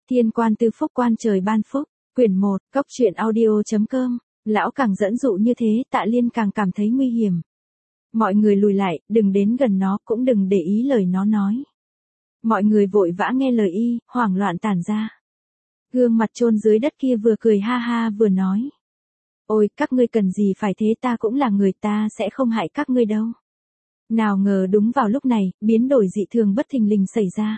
Thiên quan tư phúc quan trời ban phúc, quyển 1, cốc truyện audio.com, lão càng dẫn dụ như thế Tạ Liên càng cảm thấy nguy hiểm. Mọi người lùi lại, đừng đến gần nó, cũng đừng để ý lời nó nói. Mọi người vội vã nghe lời y, hoảng loạn tản ra. Gương mặt chôn dưới đất kia vừa cười ha ha vừa nói. Ôi, các ngươi cần gì phải thế, ta cũng là người, ta sẽ không hại các ngươi đâu. Nào ngờ đúng vào lúc này, biến đổi dị thường bất thình lình xảy ra.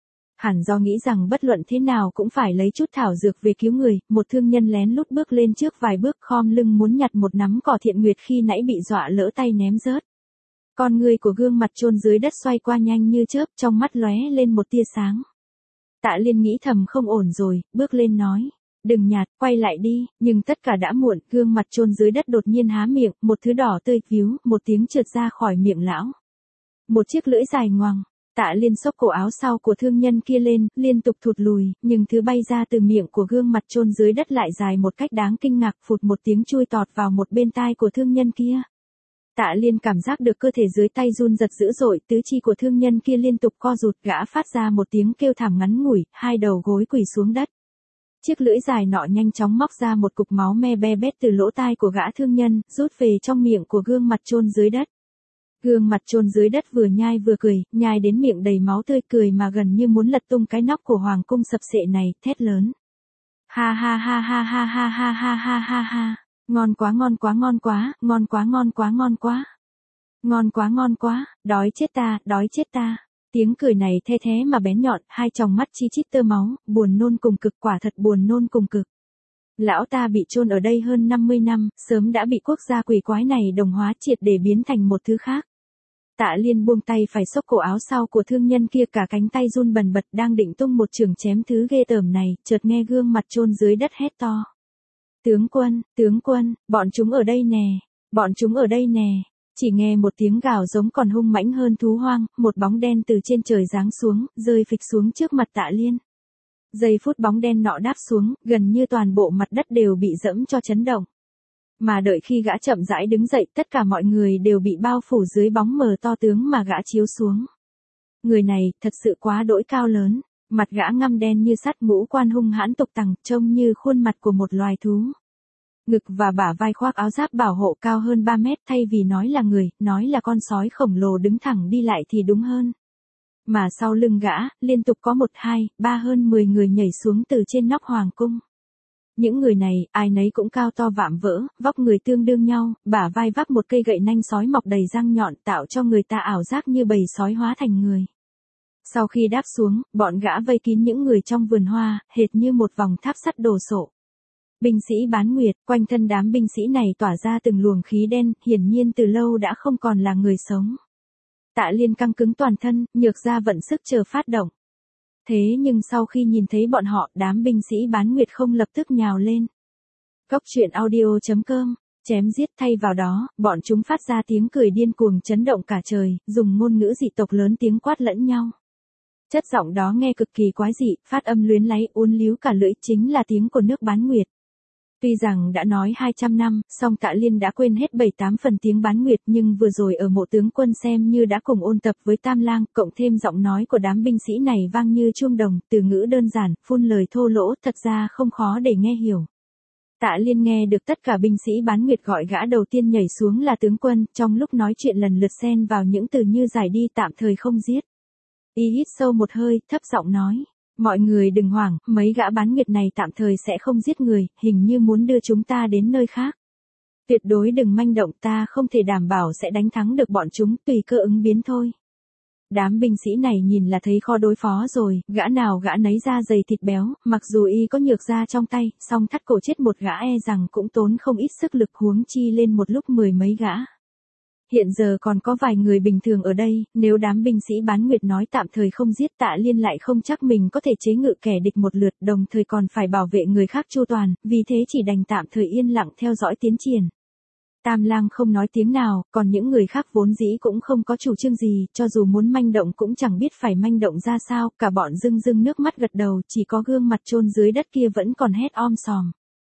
Hẳn do nghĩ rằng bất luận thế nào cũng phải lấy chút thảo dược về cứu người, một thương nhân lén lút bước lên trước vài bước khom lưng muốn nhặt một nắm cỏ thiện nguyệt khi nãy bị dọa lỡ tay ném rớt. Con người của gương mặt chôn dưới đất xoay qua nhanh như chớp, trong mắt lóe lên một tia sáng. Tạ Liên nghĩ thầm không ổn rồi, bước lên nói. Đừng nhạt, quay lại đi, nhưng tất cả đã muộn, gương mặt chôn dưới đất đột nhiên há miệng, một thứ đỏ tươi víu, một tiếng trượt ra khỏi miệng lão. Một chiếc lưỡi dài ngoằng. Tạ Liên xốc cổ áo sau của thương nhân kia lên, liên tục thụt lùi, nhưng thứ bay ra từ miệng của gương mặt chôn dưới đất lại dài một cách đáng kinh ngạc, phụt một tiếng chui tọt vào một bên tai của thương nhân kia. Tạ Liên cảm giác được cơ thể dưới tay run giật dữ dội, tứ chi của thương nhân kia liên tục co rụt, gã phát ra một tiếng kêu thảm ngắn ngủi, hai đầu gối quỳ xuống đất. Chiếc lưỡi dài nọ nhanh chóng móc ra một cục máu me be bét từ lỗ tai của gã thương nhân, rút về trong miệng của gương mặt chôn dưới đất. Gương mặt chôn dưới đất vừa nhai vừa cười, nhai đến miệng đầy máu tươi, cười mà gần như muốn lật tung cái nóc của hoàng cung sập sệ này, thét lớn. Ha ha ha ha ha ha ha ha ha ha ha, ngon quá ngon quá ngon quá, ngon quá ngon quá ngon quá. Ngon quá ngon quá, đói chết ta, đói chết ta. Tiếng cười này the thé mà bén nhọn, hai tròng mắt chi chít tơ máu, buồn nôn cùng cực, quả thật buồn nôn cùng cực. Lão ta bị chôn ở đây hơn 50 năm, sớm đã bị quốc gia quỷ quái này đồng hóa triệt để biến thành một thứ khác. Tạ Liên buông tay phải xốc cổ áo sau của thương nhân kia, cả cánh tay run bần bật đang định tung một chưởng chém thứ ghê tởm này, chợt nghe gương mặt chôn dưới đất hét to. Tướng quân, bọn chúng ở đây nè, bọn chúng ở đây nè. Chỉ nghe một tiếng gào giống còn hung mãnh hơn thú hoang, một bóng đen từ trên trời giáng xuống, rơi phịch xuống trước mặt Tạ Liên. Giây phút bóng đen nọ đáp xuống, gần như toàn bộ mặt đất đều bị dẫm cho chấn động. Mà đợi khi gã chậm rãi đứng dậy, tất cả mọi người đều bị bao phủ dưới bóng mờ to tướng mà gã chiếu xuống. Người này, thật sự quá đỗi cao lớn, mặt gã ngăm đen như sắt, ngũ quan hung hãn tục tằng, trông như khuôn mặt của một loài thú. Ngực và bả vai khoác áo giáp bảo hộ cao hơn 3 mét, thay vì nói là người, nói là con sói khổng lồ đứng thẳng đi lại thì đúng hơn. Mà sau lưng gã, liên tục có 1, 2, 3 hơn 10 người nhảy xuống từ trên nóc hoàng cung. Những người này, ai nấy cũng cao to vạm vỡ, vóc người tương đương nhau, bả vai vác một cây gậy nanh sói mọc đầy răng nhọn, tạo cho người ta ảo giác như bầy sói hóa thành người. Sau khi đáp xuống, bọn gã vây kín những người trong vườn hoa, hệt như một vòng tháp sắt đồ sộ. Binh sĩ bán nguyệt, quanh thân đám binh sĩ này tỏa ra từng luồng khí đen, hiển nhiên từ lâu đã không còn là người sống. Tạ Liên căng cứng toàn thân, nhược ra vận sức chờ phát động. Thế nhưng sau khi nhìn thấy bọn họ, đám binh sĩ bán nguyệt không lập tức nhào lên. Cốc truyện audio.com, chém giết, thay vào đó, bọn chúng phát ra tiếng cười điên cuồng chấn động cả trời, dùng ngôn ngữ dị tộc lớn tiếng quát lẫn nhau. Chất giọng đó nghe cực kỳ quái dị, phát âm luyến láy, uốn líu cả lưỡi, chính là tiếng của nước bán nguyệt. Tuy rằng đã nói 200 năm, song Tạ Liên đã quên hết 7-8 phần tiếng bán nguyệt, nhưng vừa rồi ở mộ tướng quân xem như đã cùng ôn tập với Tam Lang, cộng thêm giọng nói của đám binh sĩ này vang như chuông đồng, từ ngữ đơn giản, phun lời thô lỗ, thật ra không khó để nghe hiểu. Tạ Liên nghe được tất cả binh sĩ bán nguyệt gọi gã đầu tiên nhảy xuống là tướng quân, trong lúc nói chuyện lần lượt xen vào những từ như giải đi, tạm thời không giết. Y hít sâu một hơi, thấp giọng nói. Mọi người đừng hoảng, mấy gã bán nguyệt này tạm thời sẽ không giết người, hình như muốn đưa chúng ta đến nơi khác. Tuyệt đối đừng manh động, ta không thể đảm bảo sẽ đánh thắng được bọn chúng, tùy cơ ứng biến thôi. Đám binh sĩ này nhìn là thấy khó đối phó rồi, gã nào gã nấy da dày thịt béo, mặc dù y có nhược da trong tay, song thắt cổ chết một gã e rằng cũng tốn không ít sức lực, huống chi lên một lúc 10 mấy gã. Hiện giờ còn có vài người bình thường ở đây, nếu đám binh sĩ bán nguyệt nói tạm thời không giết, Tạ Liên lại không chắc mình có thể chế ngự kẻ địch một lượt, đồng thời còn phải bảo vệ người khác chu toàn, vì thế chỉ đành tạm thời yên lặng theo dõi tiến triển. Tam Lang không nói tiếng nào, còn những người khác vốn dĩ cũng không có chủ trương gì, cho dù muốn manh động cũng chẳng biết phải manh động ra sao, cả bọn rưng rưng nước mắt gật đầu, chỉ có gương mặt chôn dưới đất kia vẫn còn hét om sòm.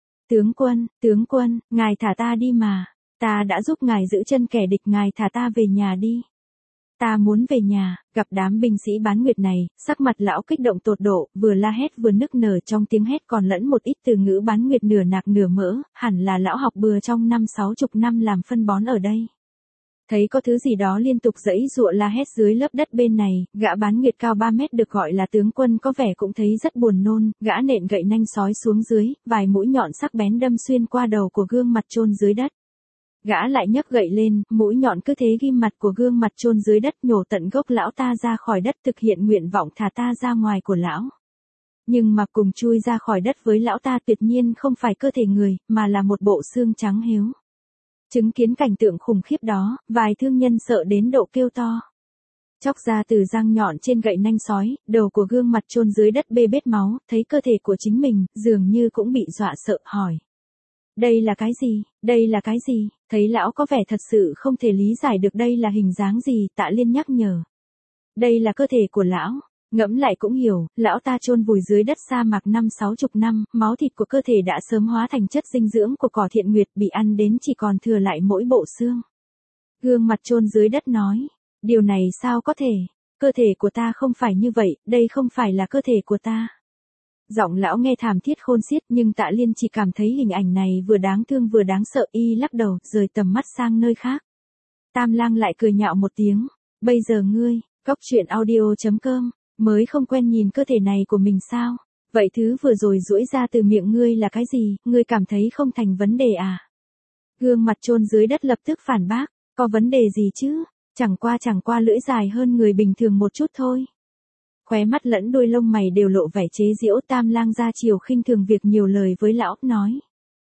Tướng quân, ngài thả ta đi mà. Ta đã giúp ngài giữ chân kẻ địch, ngài thả ta về nhà đi. Ta muốn về nhà. Gặp đám binh sĩ bán nguyệt này, sắc mặt lão kích động tột độ, vừa la hét vừa nức nở, trong tiếng hét còn lẫn một ít từ ngữ bán nguyệt nửa nạc nửa mỡ, hẳn là lão học bừa trong 50-60 năm làm phân bón ở đây. Thấy có thứ gì đó liên tục giãy giụa la hét dưới lớp đất bên này, gã bán nguyệt cao 3 mét được gọi là tướng quân có vẻ cũng thấy rất buồn nôn, gã nện gậy nanh sói xuống dưới, vài mũi nhọn sắc bén đâm xuyên qua đầu của gương mặt chôn dưới đất. Gã lại nhấc gậy lên, mũi nhọn cứ thế ghim mặt của gương mặt chôn dưới đất, nhổ tận gốc lão ta ra khỏi đất, thực hiện nguyện vọng thả ta ra ngoài của lão. Nhưng mà cùng chui ra khỏi đất với lão ta tuyệt nhiên không phải cơ thể người, mà là một bộ xương trắng héo. Chứng kiến cảnh tượng khủng khiếp đó, vài thương nhân sợ đến độ kêu to. Chóc ra từ răng nhọn trên gậy nanh sói, đầu của gương mặt chôn dưới đất bê bết máu, thấy cơ thể của chính mình, dường như cũng bị dọa sợ, hỏi. Đây là cái gì? Đây là cái gì? Thấy lão có vẻ thật sự không thể lý giải được đây là hình dáng gì, Tạ Liên nhắc nhở. Đây là cơ thể của lão. Ngẫm lại cũng hiểu, lão ta chôn vùi dưới đất sa mạc 50-60 năm, máu thịt của cơ thể đã sớm hóa thành chất dinh dưỡng của cỏ thiện nguyệt, bị ăn đến chỉ còn thừa lại mỗi bộ xương. Gương mặt chôn dưới đất nói, điều này sao có thể? Cơ thể của ta không phải như vậy, đây không phải là cơ thể của ta. Giọng lão nghe thảm thiết khôn xiết, nhưng Tạ Liên chỉ cảm thấy hình ảnh này vừa đáng thương vừa đáng sợ, y lắc đầu, rời tầm mắt sang nơi khác. Tam Lang lại cười nhạo một tiếng, bây giờ ngươi, coctruyện.audio.com, mới không quen nhìn cơ thể này của mình sao? Vậy thứ vừa rồi giũi ra từ miệng ngươi là cái gì, ngươi cảm thấy không thành vấn đề à? Gương mặt chôn dưới đất lập tức phản bác, có vấn đề gì chứ, chẳng qua lưỡi dài hơn người bình thường một chút thôi. Khóe mắt lẫn đôi lông mày đều lộ vẻ chế giễu. Tam Lang ra chiều khinh thường việc nhiều lời với lão, nói.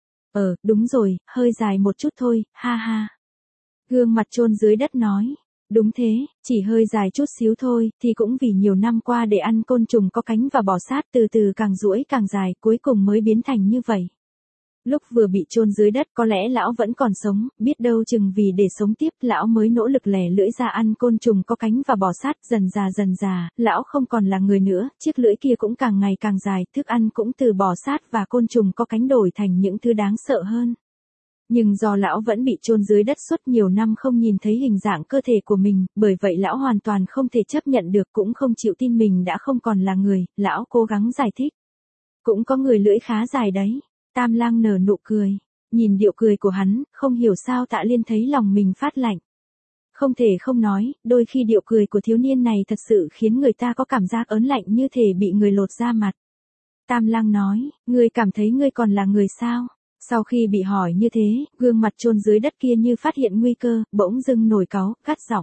Đúng rồi, hơi dài một chút thôi, ha ha. Gương mặt chôn dưới đất nói. Đúng thế, chỉ hơi dài chút xíu thôi, thì cũng vì nhiều năm qua để ăn côn trùng có cánh và bò sát, từ từ càng duỗi càng dài, cuối cùng mới biến thành như vậy. Lúc vừa bị chôn dưới đất có lẽ lão vẫn còn sống, biết đâu chừng vì để sống tiếp, lão mới nỗ lực lẻ lưỡi ra ăn côn trùng có cánh và bò sát, dần già, lão không còn là người nữa, chiếc lưỡi kia cũng càng ngày càng dài, thức ăn cũng từ bò sát và côn trùng có cánh đổi thành những thứ đáng sợ hơn. Nhưng do lão vẫn bị chôn dưới đất suốt nhiều năm không nhìn thấy hình dạng cơ thể của mình, bởi vậy lão hoàn toàn không thể chấp nhận được, cũng không chịu tin mình đã không còn là người, lão cố gắng giải thích. Cũng có người lưỡi khá dài đấy. Tam Lang nở nụ cười. Nhìn điệu cười của hắn, không hiểu sao Tạ Liên thấy lòng mình phát lạnh. Không thể không nói, đôi khi điệu cười của thiếu niên này thật sự khiến người ta có cảm giác ớn lạnh như thể bị người lột da mặt. Tam Lang nói, ngươi cảm thấy ngươi còn là người sao? Sau khi bị hỏi như thế, gương mặt chôn dưới đất kia như phát hiện nguy cơ, bỗng dưng nổi cáu, gắt giọng.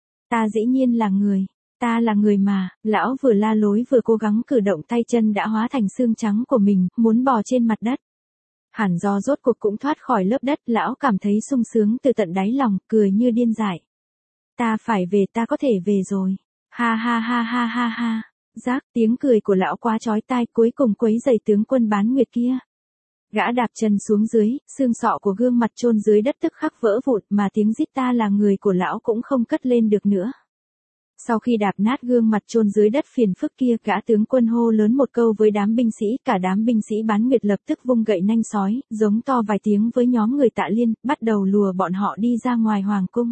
Ta dĩ nhiên là người. Ta là người mà, lão vừa la lối vừa cố gắng cử động tay chân đã hóa thành xương trắng của mình, muốn bò trên mặt đất. Hẳn do rốt cuộc cũng thoát khỏi lớp đất, lão cảm thấy sung sướng từ tận đáy lòng, cười như điên dại. Ta phải về, ta có thể về rồi. Ha ha ha ha ha ha. Rác, tiếng cười của lão quá chói tai, cuối cùng quấy rầy tướng quân bán nguyệt kia. Gã đạp chân xuống dưới, xương sọ của gương mặt chôn dưới đất tức khắc vỡ vụn, mà tiếng rít ta là người của lão cũng không cất lên được nữa. Sau khi đạp nát gương mặt chôn dưới đất phiền phức kia, gã tướng quân hô lớn một câu với đám binh sĩ, cả đám binh sĩ bán nguyệt lập tức vung gậy nanh sói, giống to vài tiếng với nhóm người Tạ Liên, bắt đầu lùa bọn họ đi ra ngoài hoàng cung.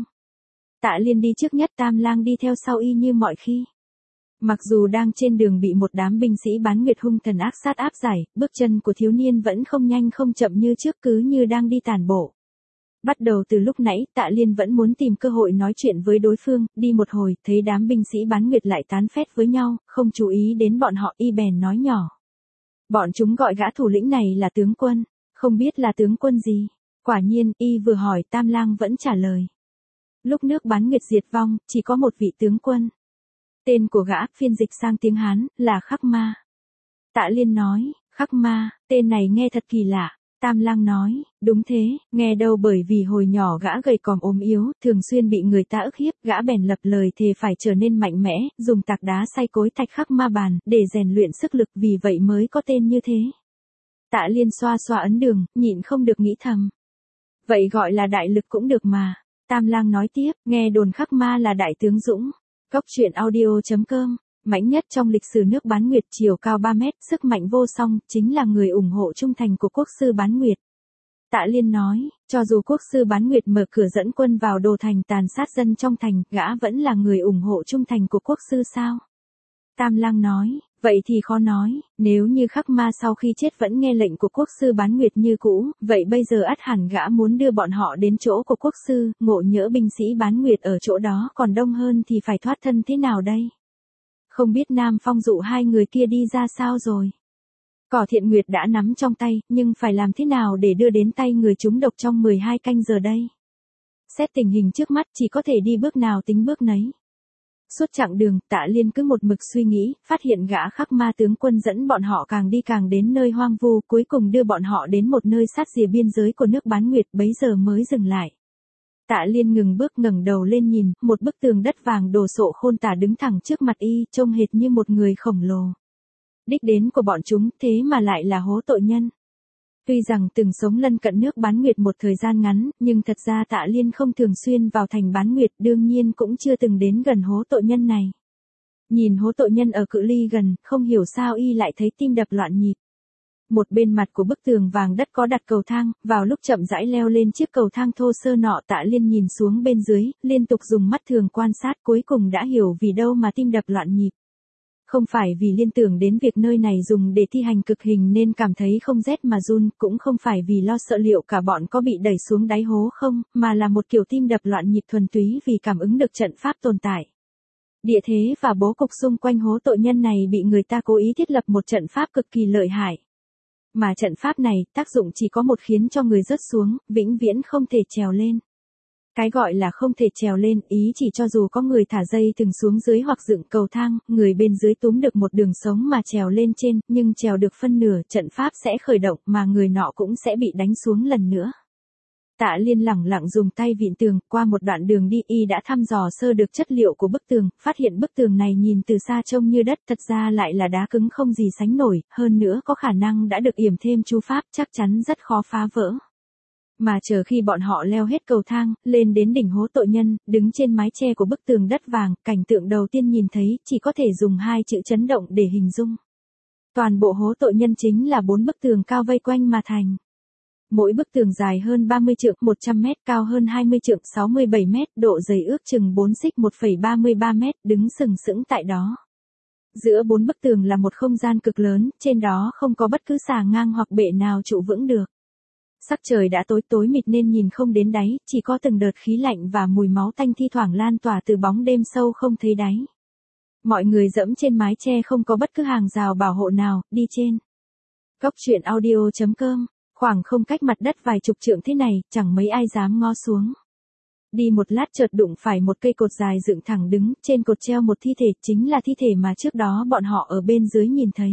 Tạ Liên đi trước nhất, Tam Lang đi theo sau y như mọi khi. Mặc dù đang trên đường bị một đám binh sĩ bán nguyệt hung thần ác sát áp giải, bước chân của thiếu niên vẫn không nhanh không chậm như trước, cứ như đang đi tản bộ. Bắt đầu từ lúc nãy, Tạ Liên vẫn muốn tìm cơ hội nói chuyện với đối phương, đi một hồi, thấy đám binh sĩ bán nguyệt lại tán phét với nhau, không chú ý đến bọn họ, y bèn nói nhỏ. Bọn chúng gọi gã thủ lĩnh này là tướng quân, không biết là tướng quân gì. Quả nhiên, y vừa hỏi Tam Lang vẫn trả lời. Lúc nước bán nguyệt diệt vong, chỉ có một vị tướng quân. Tên của gã, phiên dịch sang tiếng Hán, là Khắc Ma. Tạ Liên nói, Khắc Ma, tên này nghe thật kỳ lạ. Tam Lang nói, đúng thế, nghe đâu bởi vì hồi nhỏ gã gầy còm ốm yếu, thường xuyên bị người ta ức hiếp, gã bèn lập lời thề phải trở nên mạnh mẽ, dùng tạc đá xay cối thạch Khắc Ma bàn, để rèn luyện sức lực, vì vậy mới có tên như thế. Tạ Liên xoa xoa ấn đường, nhịn không được nghĩ thầm. Vậy gọi là đại lực cũng được mà. Tam Lang nói tiếp, nghe đồn Khắc Ma là đại tướng dũng. Coctruyện.audio.com, mạnh nhất trong lịch sử nước bán nguyệt, chiều cao 3 mét, sức mạnh vô song, chính là người ủng hộ trung thành của quốc sư bán nguyệt. Tạ Liên nói, cho dù quốc sư Bán Nguyệt mở cửa dẫn quân vào Đồ Thành tàn sát dân trong thành, gã vẫn là người ủng hộ trung thành của quốc sư sao? Tam Lang nói, vậy thì khó nói, nếu như Khắc Ma sau khi chết vẫn nghe lệnh của quốc sư Bán Nguyệt như cũ, vậy bây giờ ắt hẳn gã muốn đưa bọn họ đến chỗ của quốc sư, ngộ nhỡ binh sĩ Bán Nguyệt ở chỗ đó còn đông hơn thì phải thoát thân thế nào đây? Không biết Nam Phong dụ hai người kia đi ra sao rồi? Cỏ Thiện Nguyệt đã nắm trong tay, nhưng phải làm thế nào để đưa đến tay người chúng độc trong 12 canh giờ đây? Xét tình hình trước mắt chỉ có thể đi bước nào tính bước nấy. Suốt chặng đường, Tạ Liên cứ một mực suy nghĩ, phát hiện gã Khắc Ma tướng quân dẫn bọn họ càng đi càng đến nơi hoang vu, cuối cùng đưa bọn họ đến một nơi sát rìa biên giới của nước Bán Nguyệt, bấy giờ mới dừng lại. Tạ Liên ngừng bước ngẩng đầu lên nhìn, một bức tường đất vàng đồ sộ khôn tả đứng thẳng trước mặt y, trông hệt như một người khổng lồ. Đích đến của bọn chúng thế mà lại là hố tội nhân. Tuy rằng từng sống lân cận nước Bán Nguyệt một thời gian ngắn, nhưng thật ra Tạ Liên không thường xuyên vào thành Bán Nguyệt, đương nhiên cũng chưa từng đến gần hố tội nhân này. Nhìn hố tội nhân ở cự ly gần, không hiểu sao y lại thấy tim đập loạn nhịp. Một bên mặt của bức tường vàng đất có đặt cầu thang, vào lúc chậm rãi leo lên chiếc cầu thang thô sơ nọ, Tạ Liên nhìn xuống bên dưới, liên tục dùng mắt thường quan sát, cuối cùng đã hiểu vì đâu mà tim đập loạn nhịp. Không phải vì liên tưởng đến việc nơi này dùng để thi hành cực hình nên cảm thấy không rét mà run, cũng không phải vì lo sợ liệu cả bọn có bị đẩy xuống đáy hố không, mà là một kiểu tim đập loạn nhịp thuần túy vì cảm ứng được trận pháp tồn tại. Địa thế và bố cục xung quanh hố tội nhân này bị người ta cố ý thiết lập một trận pháp cực kỳ lợi hại. Mà trận pháp này, tác dụng chỉ có một, khiến cho người rớt xuống, vĩnh viễn không thể trèo lên. Cái gọi là không thể trèo lên, ý chỉ cho dù có người thả dây thừng xuống dưới hoặc dựng cầu thang, người bên dưới túm được một đường sống mà trèo lên trên, nhưng trèo được phân nửa, trận pháp sẽ khởi động mà người nọ cũng sẽ bị đánh xuống lần nữa. Tạ Liên lẳng lặng dùng tay vịn tường, qua một đoạn đường đi y đã thăm dò sơ được chất liệu của bức tường, phát hiện bức tường này nhìn từ xa trông như đất, thật ra lại là đá cứng không gì sánh nổi, hơn nữa có khả năng đã được yểm thêm chú pháp, chắc chắn rất khó phá vỡ. Mà chờ khi bọn họ leo hết cầu thang, lên đến đỉnh hố tội nhân, đứng trên mái che của bức tường đất vàng, cảnh tượng đầu tiên nhìn thấy, chỉ có thể dùng hai chữ chấn động để hình dung. Toàn bộ hố tội nhân chính là 4 bức tường cao vây quanh mà thành. Mỗi bức tường dài hơn 30 trượng, 100 mét, cao hơn 20 trượng, 67 mét, độ dày ước chừng 4 xích 1,33 mét, đứng sừng sững tại đó. Giữa 4 bức tường là một không gian cực lớn, trên đó không có bất cứ xà ngang hoặc bệ nào trụ vững được. Sắc trời đã tối mịt nên nhìn không đến đáy, chỉ có từng đợt khí lạnh và mùi máu tanh thi thoảng lan tỏa từ bóng đêm sâu không thấy đáy. Mọi người dẫm trên mái che không có bất cứ hàng rào bảo hộ nào, đi trên. Góc truyện audio.com, khoảng không cách mặt đất vài chục trượng thế này, chẳng mấy ai dám ngó xuống. Đi một lát chợt đụng phải một cây cột dài dựng thẳng đứng, trên cột treo một thi thể, chính là thi thể mà trước đó bọn họ ở bên dưới nhìn thấy.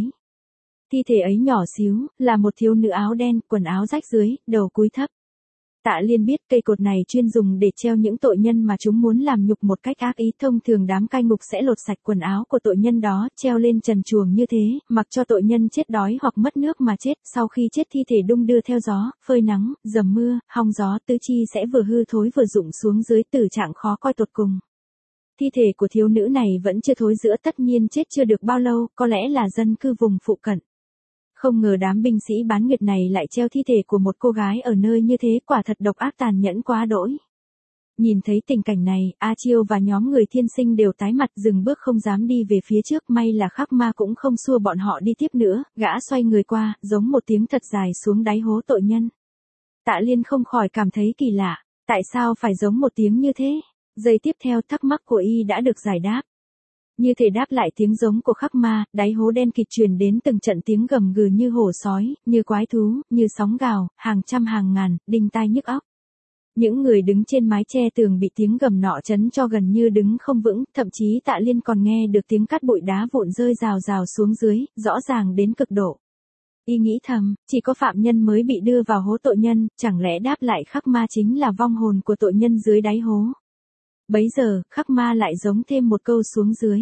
Thi thể ấy nhỏ xíu, là một thiếu nữ áo đen, quần áo rách dưới, đầu cúi thấp. Tạ Liên biết cây cột này chuyên dùng để treo những tội nhân mà chúng muốn làm nhục một cách ác ý. Thông thường đám cai ngục sẽ lột sạch quần áo của tội nhân đó, treo lên trần truồng như thế, mặc cho tội nhân chết đói hoặc mất nước mà chết. Sau khi chết thi thể đung đưa theo gió, phơi nắng, dầm mưa, hong gió, tứ chi sẽ vừa hư thối vừa rụng xuống dưới, tử trạng khó coi tột cùng. Thi thể của thiếu nữ này vẫn chưa thối rữa, tất nhiên chết chưa được bao lâu, có lẽ là dân cư vùng phụ cận. Không ngờ đám binh sĩ Bán Nguyệt này lại treo thi thể của một cô gái ở nơi như thế, quả thật độc ác tàn nhẫn quá đỗi. Nhìn thấy tình cảnh này, A Chiêu và nhóm người Thiên Sinh đều tái mặt, dừng bước không dám đi về phía trước, may là Khắc Ma cũng không xua bọn họ đi tiếp nữa, gã xoay người qua, giống một tiếng thật dài xuống đáy hố tội nhân. Tạ Liên không khỏi cảm thấy kỳ lạ, tại sao phải giống một tiếng như thế? Giây tiếp theo thắc mắc của y đã được giải đáp. Như thể đáp lại tiếng giống của Khắc Ma, đáy hố đen kịt truyền đến từng trận tiếng gầm gừ như hổ sói, như quái thú, như sóng gào, hàng trăm hàng ngàn, đinh tai nhức óc. Những người đứng trên mái che tường bị tiếng gầm nọ chấn cho gần như đứng không vững, thậm chí Tạ Liên còn nghe được tiếng cát bụi đá vụn rơi rào rào xuống dưới, rõ ràng đến cực độ. Y nghĩ thầm, chỉ có phạm nhân mới bị đưa vào hố tội nhân, chẳng lẽ đáp lại Khắc Ma chính là vong hồn của tội nhân dưới đáy hố. Bấy giờ, Khắc Ma lại giống thêm một câu xuống dưới.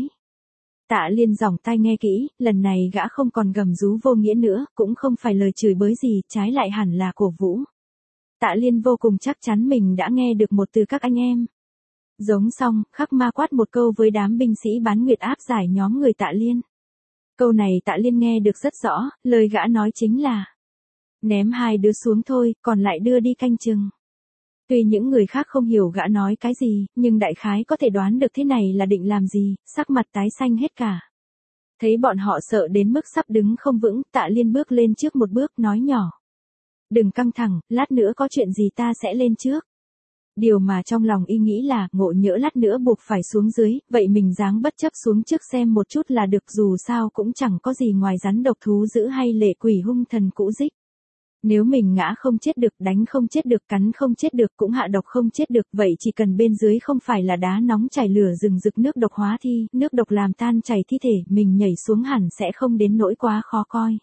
Tạ Liên giỏng tai nghe kỹ, lần này gã không còn gầm rú vô nghĩa nữa, cũng không phải lời chửi bới gì, trái lại hẳn là cổ vũ. Tạ Liên vô cùng chắc chắn mình đã nghe được một từ các anh em. Giống xong, Khắc Ma quát một câu với đám binh sĩ Bán Nguyệt áp giải nhóm người Tạ Liên. Câu này Tạ Liên nghe được rất rõ, lời gã nói chính là: Ném hai đứa xuống thôi, còn lại đưa đi canh chừng. Tuy những người khác không hiểu gã nói cái gì, nhưng đại khái có thể đoán được thế này là định làm gì, sắc mặt tái xanh hết cả. Thấy bọn họ sợ đến mức sắp đứng không vững, Tạ Liên bước lên trước một bước nói nhỏ. Đừng căng thẳng, lát nữa có chuyện gì ta sẽ lên trước. Điều mà trong lòng y nghĩ là ngộ nhỡ lát nữa buộc phải xuống dưới, vậy mình dáng bất chấp xuống trước xem một chút là được, dù sao cũng chẳng có gì ngoài rắn độc thú dữ hay lệ quỷ hung thần cũ dích. Nếu mình ngã không chết được, đánh không chết được, cắn không chết được, cũng hạ độc không chết được, vậy chỉ cần bên dưới không phải là đá nóng chảy lửa rừng rực nước độc hóa thi, nước độc làm tan chảy thi thể, mình nhảy xuống hẳn sẽ không đến nỗi quá khó coi.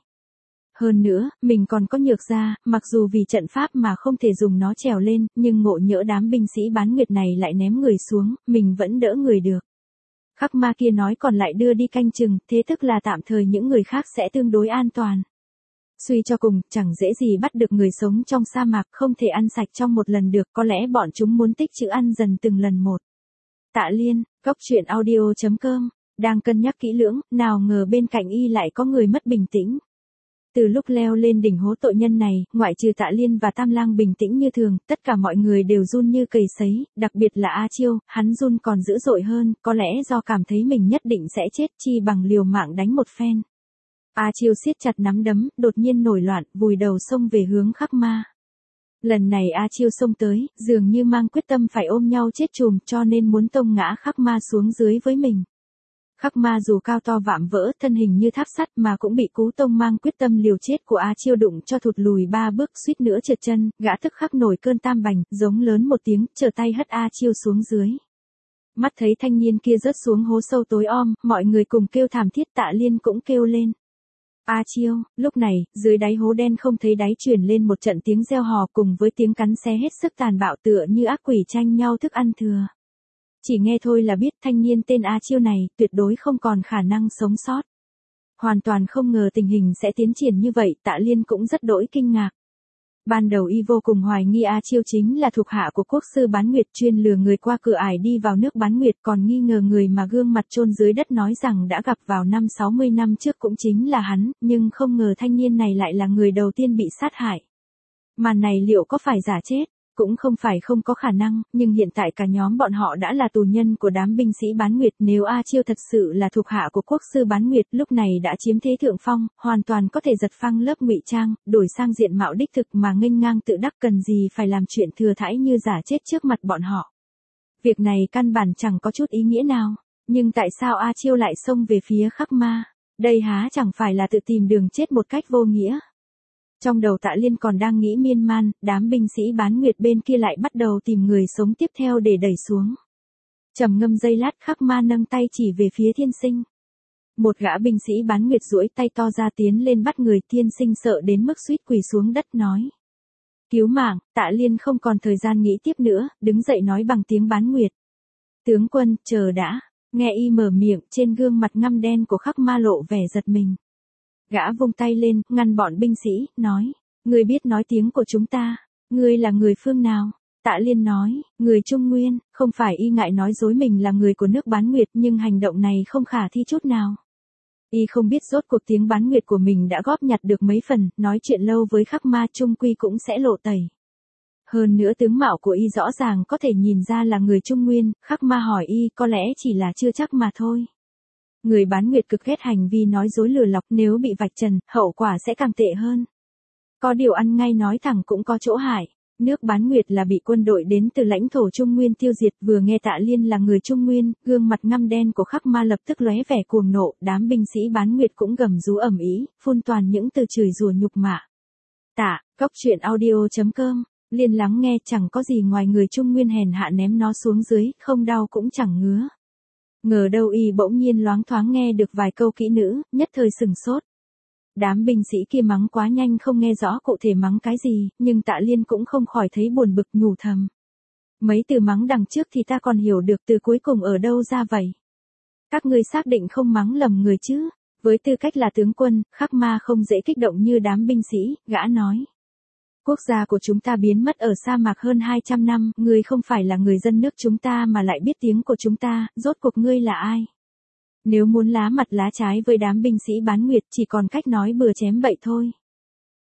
Hơn nữa, mình còn có nhược ra, mặc dù vì trận pháp mà không thể dùng nó trèo lên, nhưng ngộ nhỡ đám binh sĩ bán nguyệt này lại ném người xuống, mình vẫn đỡ người được. Khắc ma kia nói còn lại đưa đi canh chừng, thế tức là tạm thời những người khác sẽ tương đối an toàn. Suy cho cùng, chẳng dễ gì bắt được người sống trong sa mạc, không thể ăn sạch trong một lần được, có lẽ bọn chúng muốn tích trữ ăn dần từng lần một. Tạ Liên, coctruyện.audio.com, đang cân nhắc kỹ lưỡng, nào ngờ bên cạnh y lại có người mất bình tĩnh. Từ lúc leo lên đỉnh hố tội nhân này, ngoại trừ Tạ Liên và Tam Lang bình tĩnh như thường, tất cả mọi người đều run như cầy sấy, đặc biệt là A Chiêu, hắn run còn dữ dội hơn, có lẽ do cảm thấy mình nhất định sẽ chết, chi bằng liều mạng đánh một phen. A Chiêu siết chặt nắm đấm, đột nhiên nổi loạn, vùi đầu xông về hướng Khắc Ma. Lần này A Chiêu xông tới, dường như mang quyết tâm phải ôm nhau chết chùm, cho nên muốn tông ngã Khắc Ma xuống dưới với mình. Khắc Ma dù cao to vạm vỡ, thân hình như tháp sắt mà cũng bị cú tông mang quyết tâm liều chết của A Chiêu đụng cho thụt lùi 3 bước, suýt nữa trượt chân, gã tức khắc nổi cơn tam bành, giống lớn một tiếng, trở tay hất A Chiêu xuống dưới. Mắt thấy thanh niên kia rớt xuống hố sâu tối om, mọi người cùng kêu thảm thiết, Tạ Liên cũng kêu lên. A Chiêu, lúc này, dưới đáy hố đen không thấy đáy truyền lên một trận tiếng reo hò cùng với tiếng cắn xé hết sức tàn bạo tựa như ác quỷ tranh nhau thức ăn thừa. Chỉ nghe thôi là biết thanh niên tên A Chiêu này tuyệt đối không còn khả năng sống sót. Hoàn toàn không ngờ tình hình sẽ tiến triển như vậy, Tạ Liên cũng rất đỗi kinh ngạc. Ban đầu y vô cùng hoài nghi A Chiêu chính là thuộc hạ của quốc sư bán nguyệt chuyên lừa người qua cửa ải đi vào nước bán nguyệt, còn nghi ngờ người mà gương mặt chôn dưới đất nói rằng đã gặp vào năm 60 năm trước cũng chính là hắn, nhưng không ngờ thanh niên này lại là người đầu tiên bị sát hại. Màn này liệu có phải giả chết? Cũng không phải không có khả năng, nhưng hiện tại cả nhóm bọn họ đã là tù nhân của đám binh sĩ bán nguyệt, nếu A Chiêu thật sự là thuộc hạ của quốc sư bán nguyệt, lúc này đã chiếm thế thượng phong, hoàn toàn có thể giật phăng lớp ngụy trang, đổi sang diện mạo đích thực mà nghênh ngang tự đắc, cần gì phải làm chuyện thừa thãi như giả chết trước mặt bọn họ. Việc này căn bản chẳng có chút ý nghĩa nào, nhưng tại sao A Chiêu lại xông về phía Khắc Ma? Đây há chẳng phải là tự tìm đường chết một cách vô nghĩa. Trong đầu Tạ Liên còn đang nghĩ miên man, đám binh sĩ bán nguyệt bên kia lại bắt đầu tìm người sống tiếp theo để đẩy xuống. Trầm ngâm giây lát, Khắc Ma nâng tay chỉ về phía Thiên Sinh. Một gã binh sĩ bán nguyệt duỗi tay to ra tiến lên bắt người, Thiên Sinh sợ đến mức suýt quỳ xuống đất nói. Cứu mạng, Tạ Liên không còn thời gian nghĩ tiếp nữa, đứng dậy nói bằng tiếng bán nguyệt. Tướng quân, chờ đã. Nghe y mở miệng, trên gương mặt ngăm đen của Khắc Ma lộ vẻ giật mình. Gã vung tay lên, ngăn bọn binh sĩ, nói. Ngươi biết nói tiếng của chúng ta. Ngươi là người phương nào? Tạ Liên nói, người Trung Nguyên, không phải y ngại nói dối mình là người của nước bán nguyệt, nhưng hành động này không khả thi chút nào. Y không biết rốt cuộc tiếng bán nguyệt của mình đã góp nhặt được mấy phần, nói chuyện lâu với Khắc Ma chung quy cũng sẽ lộ tẩy. Hơn nữa tướng mạo của y rõ ràng có thể nhìn ra là người Trung Nguyên, Khắc Ma hỏi y có lẽ chỉ là chưa chắc mà thôi. Người bán nguyệt cực ghét hành vi nói dối lừa lọc, nếu bị vạch trần, hậu quả sẽ càng tệ hơn. Có điều ăn ngay nói thẳng cũng có chỗ hại. Nước bán nguyệt là bị quân đội đến từ lãnh thổ Trung Nguyên tiêu diệt, vừa nghe Tạ Liên là người Trung Nguyên, gương mặt ngăm đen của Khắc Ma lập tức lóe vẻ cuồng nộ, đám binh sĩ bán nguyệt cũng gầm rú ầm ĩ, phun toàn những từ chửi rủa nhục mạ. Tạ, coctruyện.audio.com, Liên lắng nghe chẳng có gì ngoài người Trung Nguyên hèn hạ ném nó xuống dưới, không đau cũng chẳng ngứa. Ngờ đâu y bỗng nhiên loáng thoáng nghe được vài câu kỹ nữ, nhất thời sừng sốt. Đám binh sĩ kia mắng quá nhanh không nghe rõ cụ thể mắng cái gì, nhưng Tạ Liên cũng không khỏi thấy buồn bực, nhủ thầm. Mấy từ mắng đằng trước thì ta còn hiểu được, từ cuối cùng ở đâu ra vậy? Các ngươi xác định không mắng lầm người chứ? Với tư cách là tướng quân, Khắc Ma không dễ kích động như đám binh sĩ, gã nói. Quốc gia của chúng ta biến mất ở sa mạc hơn 200 năm, ngươi không phải là người dân nước chúng ta mà lại biết tiếng của chúng ta, rốt cuộc ngươi là ai? Nếu muốn lá mặt lá trái với đám binh sĩ bán nguyệt chỉ còn cách nói bừa chém bậy thôi.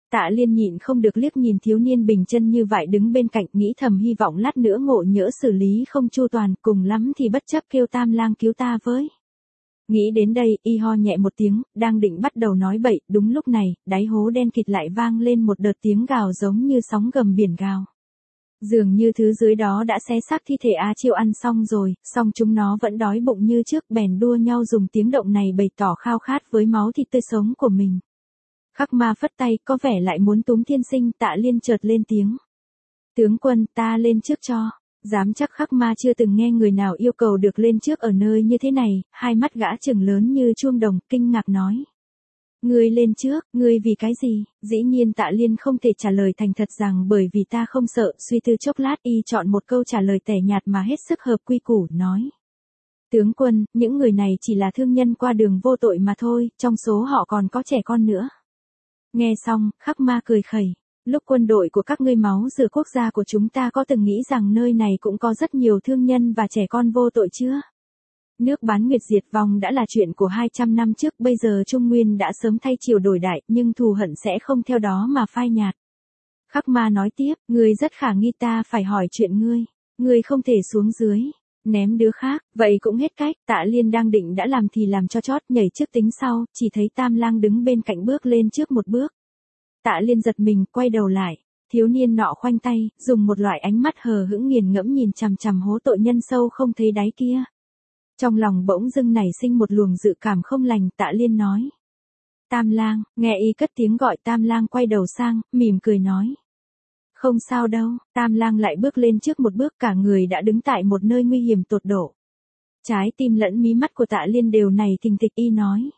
Tạ Liên nhịn không được liếc nhìn thiếu niên bình chân như vậy đứng bên cạnh, nghĩ thầm hy vọng lát nữa ngộ nhỡ xử lý không chu toàn, cùng lắm thì bất chấp kêu Tam Lang cứu ta với. Nghĩ đến đây, y ho nhẹ một tiếng, đang định bắt đầu nói bậy, đúng lúc này, đáy hố đen kịt lại vang lên một đợt tiếng gào giống như sóng gầm biển gào. Dường như thứ dưới đó đã xé xác thi thể Á Chiêu ăn xong rồi, song chúng nó vẫn đói bụng như trước, bèn đua nhau dùng tiếng động này bày tỏ khao khát với máu thịt tươi sống của mình. Khắc Ma phất tay, có vẻ lại muốn túm Thiên Sinh. Tạ Liên chợt lên tiếng. Tướng quân, ta lên trước cho. Dám chắc Khắc Ma chưa từng nghe người nào yêu cầu được lên trước ở nơi như thế này, hai mắt gã trừng lớn như chuông đồng, kinh ngạc nói. Ngươi lên trước, ngươi vì cái gì? Dĩ nhiên Tạ Liên không thể trả lời thành thật rằng bởi vì ta không sợ, suy tư chốc lát y chọn một câu trả lời tẻ nhạt mà hết sức hợp quy củ, nói. Tướng quân, những người này chỉ là thương nhân qua đường vô tội mà thôi, trong số họ còn có trẻ con nữa. Nghe xong, Khắc Ma cười khẩy. Lúc quân đội của các ngươi máu rửa quốc gia của chúng ta có từng nghĩ rằng nơi này cũng có rất nhiều thương nhân và trẻ con vô tội chưa? Nước Bán Nguyệt diệt vong đã là chuyện của 200 năm trước, bây giờ Trung Nguyên đã sớm thay chiều đổi đại, nhưng thù hận sẽ không theo đó mà phai nhạt. Khắc Ma nói tiếp, ngươi rất khả nghi, ta phải hỏi chuyện ngươi. Ngươi không thể xuống dưới, ném đứa khác, vậy cũng hết cách. Tạ Liên đang định đã làm thì làm cho chót, nhảy trước tính sau, chỉ thấy Tam Lang đứng bên cạnh bước lên trước một bước. Tạ Liên giật mình, quay đầu lại. Thiếu niên nọ khoanh tay, dùng một loại ánh mắt hờ hững nghiền ngẫm nhìn chằm chằm hố tội nhân sâu không thấy đáy kia. Trong lòng bỗng dưng nảy sinh một luồng dự cảm không lành. Tạ Liên nói. Tam Lang, nghe y cất tiếng gọi, Tam Lang quay đầu sang, mỉm cười nói. Không sao đâu. Tam Lang lại bước lên trước một bước, cả người đã đứng tại một nơi nguy hiểm tột độ. Trái tim lẫn mí mắt của Tạ Liên đều nảy thình thịch, y nói.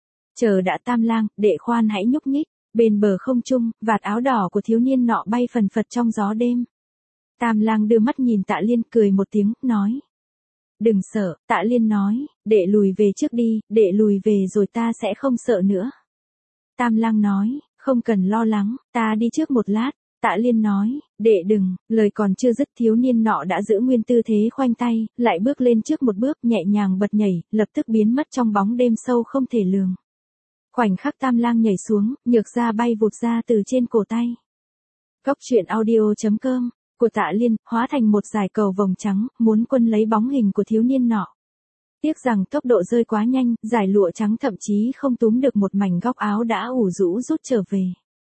Chờ đã Tam Lang, đệ khoan hãy nhúc nhích. Bên bờ không trung, vạt áo đỏ của thiếu niên nọ bay phần phật trong gió đêm. Tam Lang đưa mắt nhìn Tạ Liên, cười một tiếng, nói. Đừng sợ. Tạ Liên nói, đệ lùi về trước đi, đệ lùi về rồi ta sẽ không sợ nữa. Tam Lang nói, không cần lo lắng, ta đi trước một lát. Tạ Liên nói, đệ đừng. Lời còn chưa dứt, thiếu niên nọ đã giữ nguyên tư thế khoanh tay, lại bước lên trước một bước, nhẹ nhàng bật nhảy, lập tức biến mất trong bóng đêm sâu không thể lường. Khoảnh khắc Tam Lang nhảy xuống, nhược da bay vụt ra từ trên cổ tay. Góc truyện audio.com của Tạ Liên hóa thành một dải cầu vồng trắng, muốn quân lấy bóng hình của thiếu niên nọ. Tiếc rằng tốc độ rơi quá nhanh, dải lụa trắng thậm chí không túm được một mảnh góc áo đã ủ rũ rút trở về.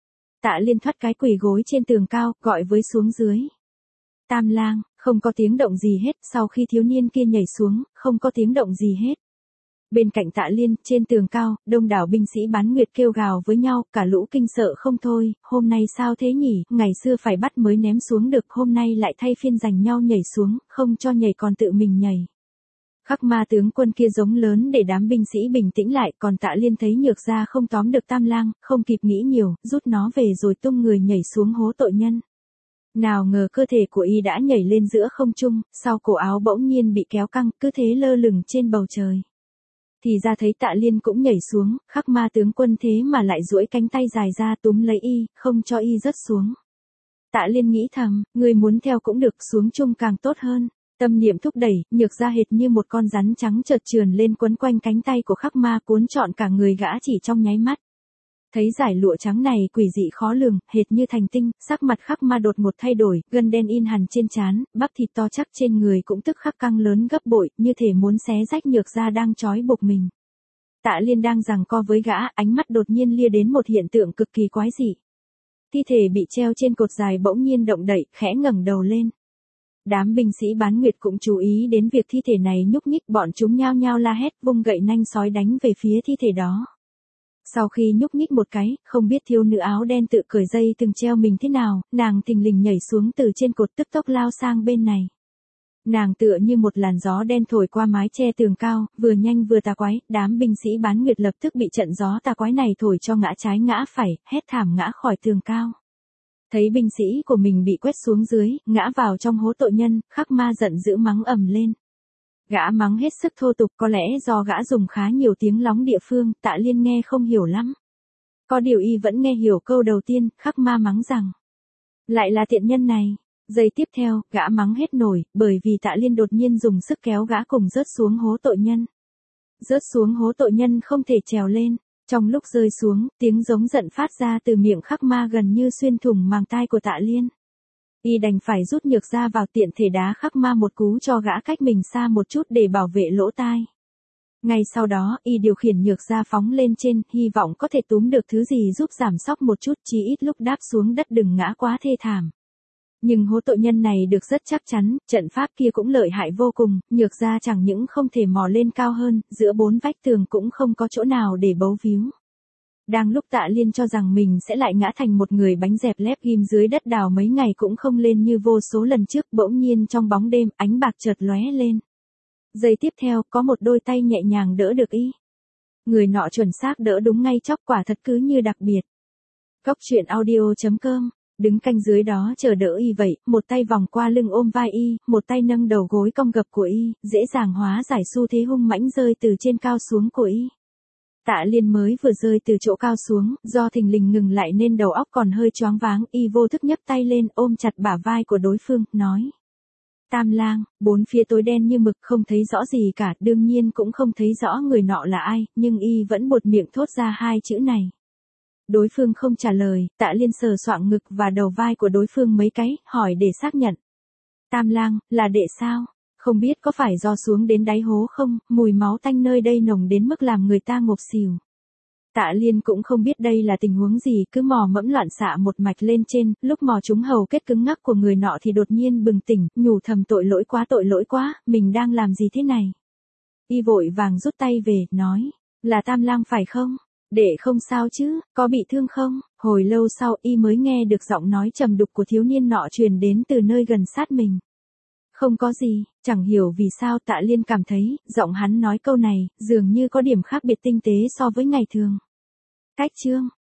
Tạ Liên thoát cái quỳ gối trên tường cao, gọi với xuống dưới. Tam Lang, không có tiếng động gì hết. Sau khi thiếu niên kia nhảy xuống, không có tiếng động gì hết. Bên cạnh Tạ Liên, trên tường cao, đông đảo binh sĩ Bán Nguyệt kêu gào với nhau, cả lũ kinh sợ không thôi. Hôm nay sao thế nhỉ, ngày xưa phải bắt mới ném xuống được, hôm nay lại thay phiên giành nhau nhảy xuống, không cho nhảy còn tự mình nhảy. Khắc Ma tướng quân kia giống lớn để đám binh sĩ bình tĩnh lại, còn Tạ Liên thấy nhược ra không tóm được Tam Lang, không kịp nghĩ nhiều, rút nó về rồi tung người nhảy xuống hố tội nhân. Nào ngờ cơ thể của y đã nhảy lên giữa không trung, sau cổ áo bỗng nhiên bị kéo căng, cứ thế lơ lửng trên bầu trời. Thì ra thấy Tạ Liên cũng nhảy xuống, Khắc Ma tướng quân thế mà lại duỗi cánh tay dài ra túm lấy y, không cho y rớt xuống. Tạ Liên nghĩ thầm, người muốn theo cũng được, xuống chung càng tốt hơn. Tâm niệm thúc đẩy, nhược ra hệt như một con rắn trắng chợt trườn lên quấn quanh cánh tay của Khắc Ma, cuốn trọn cả người gã chỉ trong nháy mắt. Thấy dải lụa trắng này quỷ dị khó lường, hệt như thành tinh, sắc mặt Khắc Ma đột ngột thay đổi, gân đen in hẳn trên trán, bắp thịt to chắc trên người cũng tức khắc căng lớn gấp bội, như thể muốn xé rách nhược ra đang trói buộc mình. Tạ Liên đang giằng co với gã, ánh mắt đột nhiên lia đến một hiện tượng cực kỳ quái dị. Thi thể bị treo trên cột dài bỗng nhiên động đậy, khẽ ngẩng đầu lên. Đám binh sĩ Bán Nguyệt cũng chú ý đến việc thi thể này nhúc nhích, bọn chúng nhao nhao la hét, vung gậy nanh sói đánh về phía thi thể đó. Sau khi nhúc nhích một cái, không biết thiếu nữ áo đen tự cởi dây từng treo mình thế nào, nàng thình lình nhảy xuống từ trên cột, tức tốc lao sang bên này. Nàng tựa như một làn gió đen thổi qua mái che tường cao, vừa nhanh vừa tà quái, đám binh sĩ Bán Nguyệt lập tức bị trận gió tà quái này thổi cho ngã trái ngã phải, hét thảm ngã khỏi tường cao. Thấy binh sĩ của mình bị quét xuống dưới, ngã vào trong hố tội nhân, Khắc Ma giận dữ mắng ầm lên. Gã mắng hết sức thô tục, có lẽ do gã dùng khá nhiều tiếng lóng địa phương, Tạ Liên nghe không hiểu lắm. Có điều y vẫn nghe hiểu câu đầu tiên, Khắc Ma mắng rằng. Lại là tiện nhân này. Giây tiếp theo, gã mắng hết nổi, bởi vì Tạ Liên đột nhiên dùng sức kéo gã cùng rớt xuống hố tội nhân. Rớt xuống hố tội nhân không thể trèo lên. Trong lúc rơi xuống, tiếng giống giận phát ra từ miệng khắc ma gần như xuyên thủng màng tai của Tạ Liên. Y đành phải rút nhược ra vào tiện thể đá khắc ma một cú cho gã cách mình xa một chút để bảo vệ lỗ tai. Ngay sau đó, Y điều khiển nhược ra phóng lên trên, hy vọng có thể túm được thứ gì giúp giảm sóc một chút, chí ít lúc đáp xuống đất đừng ngã quá thê thảm. Nhưng hố tội nhân này được rất chắc chắn, trận pháp kia cũng lợi hại vô cùng, nhược ra chẳng những không thể mò lên cao hơn, giữa bốn vách tường cũng không có chỗ nào để bấu víu. Đang lúc Tạ Liên cho rằng mình sẽ lại ngã thành một người bánh dẹp lép ghim dưới đất đào mấy ngày cũng không lên như vô số lần trước, bỗng nhiên trong bóng đêm ánh bạc chợt lóe lên. Giây tiếp theo có một đôi tay nhẹ nhàng đỡ được Y. Người nọ chuẩn xác đỡ đúng ngay chóp, quả thật cứ như đặc biệt. Cốc truyện audio.com. Đứng canh dưới đó chờ đỡ Y vậy, một tay vòng qua lưng ôm vai Y, một tay nâng đầu gối cong gập của Y, dễ dàng hóa giải xu thế hung mãnh rơi từ trên cao xuống của Y. Tạ Liên mới vừa rơi từ chỗ cao xuống, do thình lình ngừng lại nên đầu óc còn hơi choáng váng, Y vô thức nhấc tay lên ôm chặt bả vai của đối phương, nói. Tam lang, bốn phía tối đen như mực không thấy rõ gì cả, đương nhiên cũng không thấy rõ người nọ là ai, nhưng Y vẫn buột miệng thốt ra hai chữ này. Đối phương không trả lời, Tạ Liên sờ soạng ngực và đầu vai của đối phương mấy cái, hỏi để xác nhận. Tam lang, là đệ sao? Không biết có phải do xuống đến đáy hố không, mùi máu tanh nơi đây nồng đến mức làm người ta ngộp xỉu. Tạ Liên cũng không biết đây là tình huống gì, cứ mò mẫm loạn xạ một mạch lên trên, lúc mò trúng hầu kết cứng ngắc của người nọ thì đột nhiên bừng tỉnh, nhủ thầm tội lỗi quá, mình đang làm gì thế này? Y vội vàng rút tay về, nói, là Tam lang phải không? Đệ không sao chứ, có bị thương không? Hồi lâu sau Y mới nghe được giọng nói trầm đục của thiếu niên nọ truyền đến từ nơi gần sát mình. Không có gì, chẳng hiểu vì sao Tạ Liên cảm thấy, giọng hắn nói câu này, dường như có điểm khác biệt tinh tế so với ngày thường. Cách chương